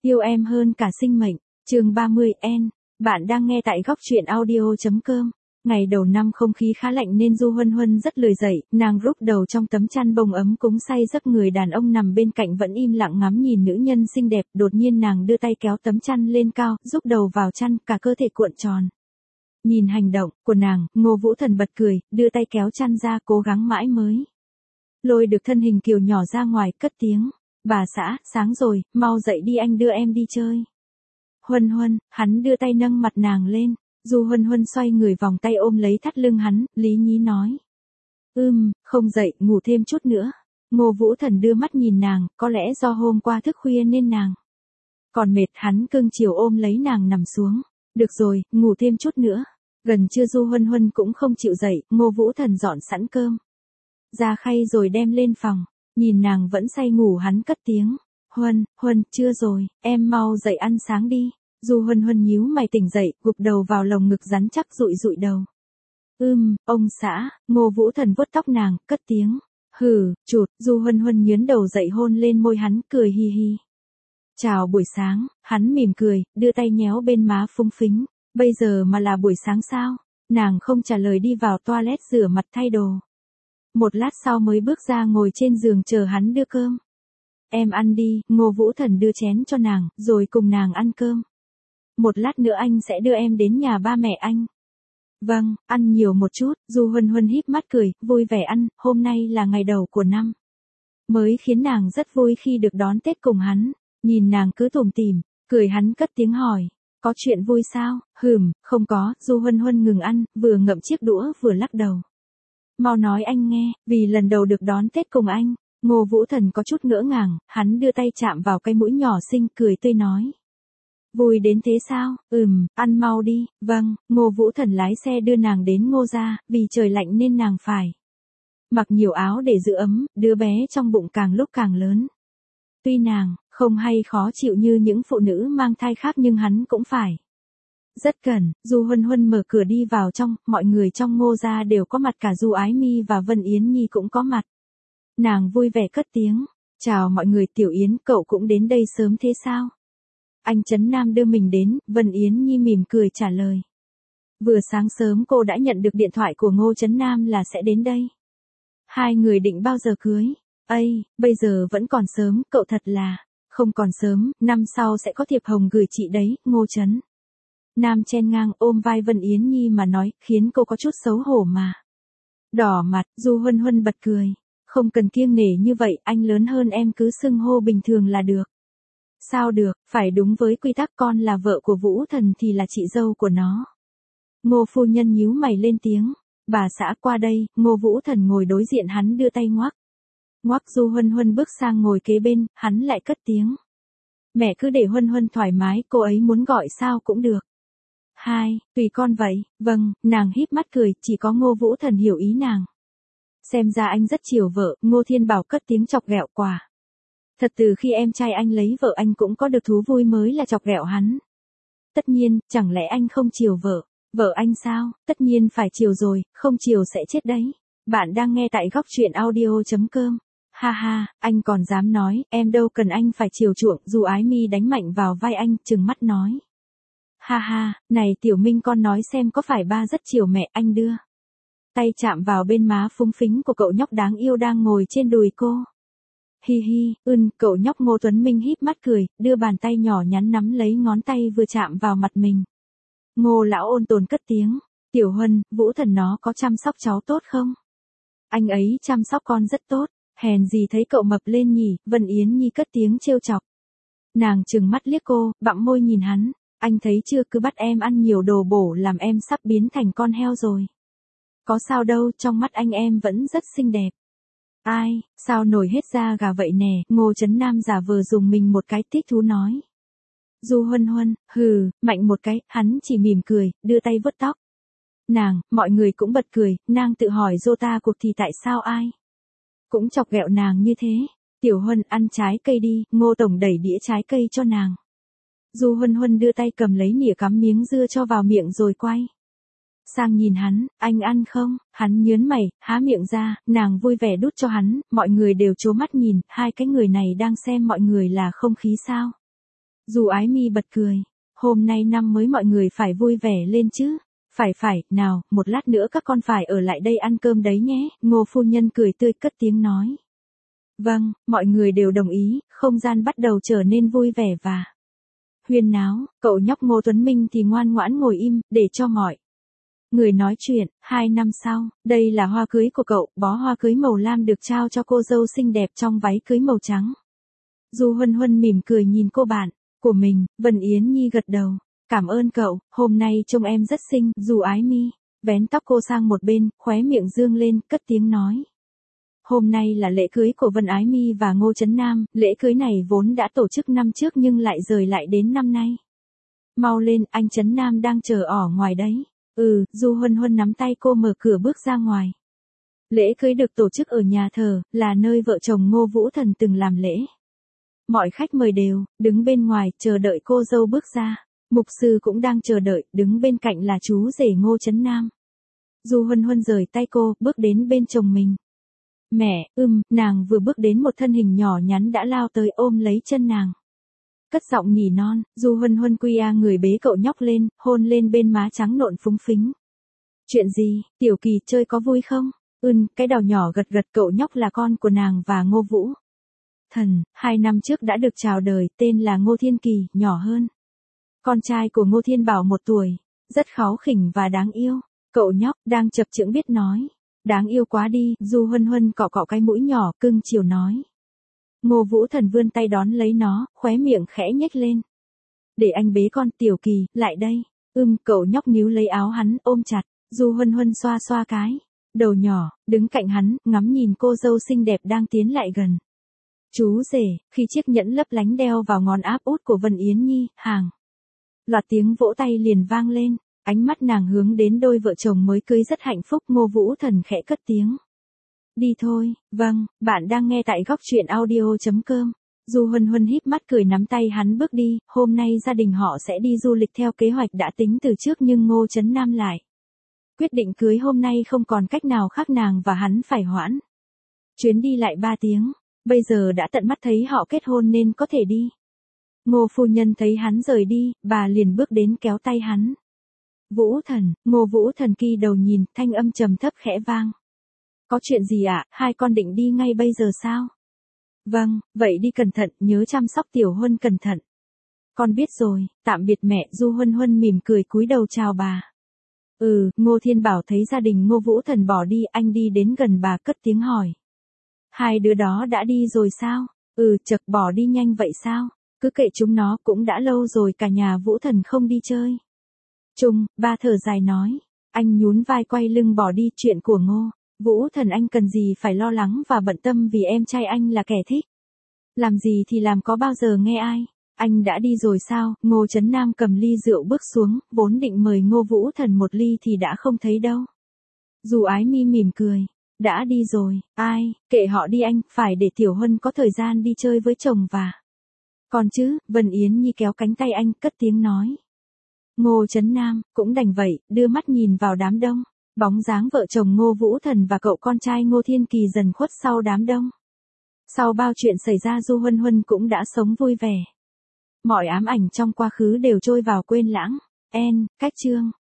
Yêu em hơn cả sinh mệnh, chương 30 N. Bạn đang nghe tại góc truyện audio.com. Ngày đầu năm không khí khá lạnh nên Du Huân Huân rất lười dậy, nàng rúc đầu trong tấm chăn bông ấm cúng say giấc, người đàn ông nằm bên cạnh vẫn im lặng ngắm nhìn nữ nhân xinh đẹp. Đột nhiên nàng đưa tay kéo tấm chăn lên cao, rúc đầu vào chăn, cả cơ thể cuộn tròn. Nhìn hành động của nàng, Ngô Vũ Thần bật cười, đưa tay kéo chăn ra, cố gắng mãi mới lôi được thân hình kiều nhỏ ra ngoài, cất tiếng. Bà xã, sáng rồi, mau dậy đi, anh đưa em đi chơi. Huân Huân, hắn đưa tay nâng mặt nàng lên. Du Huân Huân xoay người vòng tay ôm lấy thắt lưng hắn, lý nhí nói. Không dậy, ngủ thêm chút nữa. Ngô Vũ Thần đưa mắt nhìn nàng, có lẽ do hôm qua thức khuya nên nàng còn mệt, hắn cưng chiều ôm lấy nàng nằm xuống. Được rồi, ngủ thêm chút nữa. Gần trưa Du Huân Huân cũng không chịu dậy, Ngô Vũ Thần dọn sẵn cơm ra khay rồi đem lên phòng. Nhìn nàng vẫn say ngủ, hắn cất tiếng. Huân, chưa rồi, em mau dậy ăn sáng đi. Du Huân Huân nhíu mày tỉnh dậy, gục đầu vào lồng ngực rắn chắc, dụi đầu. Ông xã. Ngô Vũ Thần vuốt tóc nàng, cất tiếng. Hừ, chụt. Du Huân Huân nhướn đầu dậy hôn lên môi hắn, cười hi hi. Chào buổi sáng. Hắn mỉm cười, đưa tay nhéo bên má phúng phính. Bây giờ mà là buổi sáng sao? Nàng không trả lời, đi vào toilet rửa mặt thay đồ. Một lát sau mới bước ra ngồi trên giường chờ hắn đưa cơm. Em ăn đi. Ngô Vũ Thần đưa chén cho nàng, rồi cùng nàng ăn cơm. Một lát nữa anh sẽ đưa em đến nhà ba mẹ anh. Vâng, ăn nhiều một chút. Du Huân Huân híp mắt cười, vui vẻ ăn. Hôm nay là ngày đầu của năm mới khiến nàng rất vui khi được đón Tết cùng hắn. Nhìn nàng cứ tủm tỉm cười, hắn cất tiếng hỏi. Có chuyện vui sao? Không có. Du Huân Huân ngừng ăn, vừa ngậm chiếc đũa vừa lắc đầu. Mau nói anh nghe, vì lần đầu được đón Tết cùng anh. Ngô Vũ Thần có chút ngỡ ngàng, hắn đưa tay chạm vào cái mũi nhỏ xinh, cười tươi nói. Vui đến thế sao? Ăn mau đi. Vâng. Ngô Vũ Thần lái xe đưa nàng đến Ngô gia, vì trời lạnh nên nàng phải mặc nhiều áo để giữ ấm, đứa bé trong bụng càng lúc càng lớn. Tuy nàng không hay khó chịu như những phụ nữ mang thai khác nhưng hắn cũng phải rất cần. Du Huân Huân mở cửa đi vào trong, mọi người trong Ngô gia đều có mặt, cả Du Ái Mi và Vân Yến Nhi cũng có mặt. Nàng vui vẻ cất tiếng. Chào mọi người. Tiểu Yến, cậu cũng đến đây sớm thế sao? Anh Trấn Nam đưa mình đến. Vân Yến Nhi mỉm cười trả lời. Vừa sáng sớm cô đã nhận được điện thoại của Ngô Trấn Nam là sẽ đến đây. Hai người định bao giờ cưới? Bây giờ vẫn còn sớm, cậu thật là không còn sớm, năm sau sẽ có thiệp hồng gửi chị đấy. Ngô Trấn Nam chen ngang ôm vai Vân Yến Nhi mà nói, khiến cô có chút xấu hổ mà đỏ mặt. Du Huân Huân bật cười. Không cần kiêng nể như vậy, anh lớn hơn em, cứ xưng hô bình thường là được. Sao được, phải đúng với quy tắc, con là vợ của Vũ Thần thì là chị dâu của nó. Ngô phu nhân nhíu mày lên tiếng. Bà xã qua đây. Ngô Vũ Thần ngồi đối diện hắn, đưa tay ngoắc. Du Huân Huân bước sang ngồi kế bên, hắn lại cất tiếng. Mẹ cứ để Huân Huân thoải mái, cô ấy muốn gọi sao cũng được. Tùy con vậy. Vâng. Nàng híp mắt cười, chỉ có Ngô Vũ Thần hiểu ý nàng. Xem ra anh rất chiều vợ. Ngô Thiên Bảo cất tiếng chọc ghẹo quả. Thật, từ khi em trai anh lấy vợ anh cũng có được thú vui mới là chọc ghẹo hắn. Tất nhiên, chẳng lẽ anh không chiều vợ anh sao? Tất nhiên phải chiều rồi, không chiều sẽ chết đấy. Bạn đang nghe tại góc truyện audio.com. Ha ha, anh còn dám nói, em đâu cần anh phải chiều chuộng. Du Ái Mi đánh mạnh vào vai anh, trừng mắt nói. Ha ha, này Tiểu Minh, con nói xem có phải ba rất chiều mẹ? Anh đưa tay chạm vào bên má phúng phính của cậu nhóc đáng yêu đang ngồi trên đùi cô. Hi hi. Cậu nhóc Ngô Tuấn Minh híp mắt cười, đưa bàn tay nhỏ nhắn nắm lấy ngón tay vừa chạm vào mặt mình. Ngô lão ôn tồn cất tiếng. Tiểu Huân, Vũ Thần nó có chăm sóc cháu tốt không? Anh ấy chăm sóc con rất tốt. Hèn gì thấy cậu mập lên nhỉ? Vân Yến Nhi cất tiếng trêu chọc. Nàng trừng mắt liếc cô, bặm môi nhìn hắn. Anh thấy chưa, cứ bắt em ăn nhiều đồ bổ làm em sắp biến thành con heo rồi. Có sao đâu, trong mắt anh em vẫn rất xinh đẹp. Ai, sao nổi hết da gà vậy nè? Ngô Trấn Nam giả vờ dùng mình một cái, thích thú nói. Du Huân Huân, mạnh một cái. Hắn chỉ mỉm cười, đưa tay vuốt tóc nàng. Mọi người cũng bật cười. Nàng tự hỏi rota cuộc thì tại sao ai cũng chọc ghẹo nàng như thế. Tiểu Huân, ăn trái cây đi. Ngô tổng đẩy đĩa trái cây cho nàng. Du Huân Huân đưa tay cầm lấy nĩa, cắm miếng dưa cho vào miệng rồi quay sang nhìn hắn. Anh ăn không? Hắn nhớn mày, há miệng ra. Nàng vui vẻ đút cho hắn. Mọi người đều trố mắt nhìn. Hai cái người này đang xem mọi người là không khí sao? Dù Ái Mi bật cười. Hôm nay năm mới mọi người phải vui vẻ lên chứ. Phải, nào, một lát nữa các con phải ở lại đây ăn cơm đấy nhé. Ngô phu nhân cười tươi cất tiếng nói. Vâng, mọi người đều đồng ý, không gian bắt đầu trở nên vui vẻ và huyên náo. Cậu nhóc Ngô Tuấn Minh thì ngoan ngoãn ngồi im, để cho mọi người nói chuyện. 2 năm sau, đây là hoa cưới của cậu, bó hoa cưới màu lam được trao cho cô dâu xinh đẹp trong váy cưới màu trắng. Du Huân Huân mỉm cười nhìn cô bạn của mình, Vân Yến Nhi gật đầu. Cảm ơn cậu, hôm nay trông em rất xinh. Dù Ái Mi vén tóc cô sang một bên, khóe miệng dương lên, cất tiếng nói. Hôm nay là lễ cưới của Vân Ái Mi và Ngô Trấn Nam, lễ cưới này vốn đã tổ chức năm trước nhưng lại rời lại đến năm nay. Mau lên, anh Trấn Nam đang chờ ở ngoài đấy. Du Huân Huân nắm tay cô mở cửa bước ra ngoài. Lễ cưới được tổ chức ở nhà thờ, là nơi vợ chồng Ngô Vũ Thần từng làm lễ. Mọi khách mời đều đứng bên ngoài chờ đợi cô dâu bước ra. Mục sư cũng đang chờ đợi, đứng bên cạnh là chú rể Ngô Trấn Nam. Du Huân Huân rời tay cô, bước đến bên chồng mình. Mẹ, nàng vừa bước đến một thân hình nhỏ nhắn đã lao tới ôm lấy chân nàng. Cất giọng nỉ non, Du Huân Huân người bế cậu nhóc lên, hôn lên bên má trắng nộn phúng phính. Chuyện gì, Tiểu Kỳ chơi có vui không? Cái đầu nhỏ gật gật. Cậu nhóc là con của nàng và Ngô Vũ Thần, 2 năm trước đã được chào đời, tên là Ngô Thiên Kỳ, nhỏ hơn con trai của Ngô Thiên Bảo 1 tuổi, rất kháu khỉnh và đáng yêu. Cậu nhóc đang chập chững biết nói. Đáng yêu quá đi. Du Huân Huân cọ cọ cái mũi nhỏ, cưng chiều nói. Ngô Vũ Thần vươn tay đón lấy nó, khóe miệng khẽ nhếch lên. Để anh bế con. Tiểu Kỳ, lại đây. Cậu nhóc níu lấy áo hắn, ôm chặt. Du Huân Huân xoa xoa cái đầu nhỏ, đứng cạnh hắn, ngắm nhìn cô dâu xinh đẹp đang tiến lại gần. Chú rể, khi chiếc nhẫn lấp lánh đeo vào ngón áp út của Vân Yến Nhi, loạt tiếng vỗ tay liền vang lên. Ánh mắt nàng hướng đến đôi vợ chồng mới cưới rất hạnh phúc. Ngô Vũ Thần khẽ cất tiếng. Đi thôi. Vâng, bạn đang nghe tại góc truyện audio.com. Du Huân Huân híp mắt cười nắm tay hắn bước đi. Hôm nay gia đình họ sẽ đi du lịch theo kế hoạch đã tính từ trước nhưng Ngô Trấn Nam lại quyết định cưới hôm nay, không còn cách nào khác, nàng và hắn phải hoãn chuyến đi lại 3 tiếng. Bây giờ đã tận mắt thấy họ kết hôn nên có thể đi. Ngô phu nhân thấy hắn rời đi, bà liền bước đến kéo tay hắn. Vũ Thần, Ngô Vũ Thần kỳ đầu nhìn, thanh âm trầm thấp khẽ vang. Có chuyện gì ạ? Hai con định đi ngay bây giờ sao? Vâng, vậy đi cẩn thận, nhớ chăm sóc Tiểu Huân cẩn thận. Con biết rồi, tạm biệt mẹ. Du Huân Huân mỉm cười cúi đầu chào bà. Ngô Thiên Bảo thấy gia đình Ngô Vũ Thần bỏ đi, anh đi đến gần bà cất tiếng hỏi. Hai đứa đó đã đi rồi sao? Chật, bỏ đi nhanh vậy sao? Cứ kệ chúng nó, cũng đã lâu rồi cả nhà Vũ Thần không đi chơi. Ba thở dài nói. Anh nhún vai quay lưng bỏ đi. Chuyện của Ngô Vũ Thần anh cần gì phải lo lắng và bận tâm vì em trai anh là kẻ thích làm gì thì làm, có bao giờ nghe ai. Anh đã đi rồi sao? Ngô Trấn Nam cầm ly rượu bước xuống, vốn định mời Ngô Vũ Thần một ly thì đã không thấy đâu. Dù Ái Mi mỉm cười. Đã đi rồi. Ai, kệ họ đi anh, phải để Tiểu Huân có thời gian đi chơi với chồng và còn chứ. Vân Yến Nhi kéo cánh tay anh, cất tiếng nói. Ngô Trấn Nam cũng đành vậy, đưa mắt nhìn vào đám đông. Bóng dáng vợ chồng Ngô Vũ Thần và cậu con trai Ngô Thiên Kỳ dần khuất sau đám đông. Sau bao chuyện xảy ra, Du Huân Huân cũng đã sống vui vẻ. Mọi ám ảnh trong quá khứ đều trôi vào quên lãng. Cách chương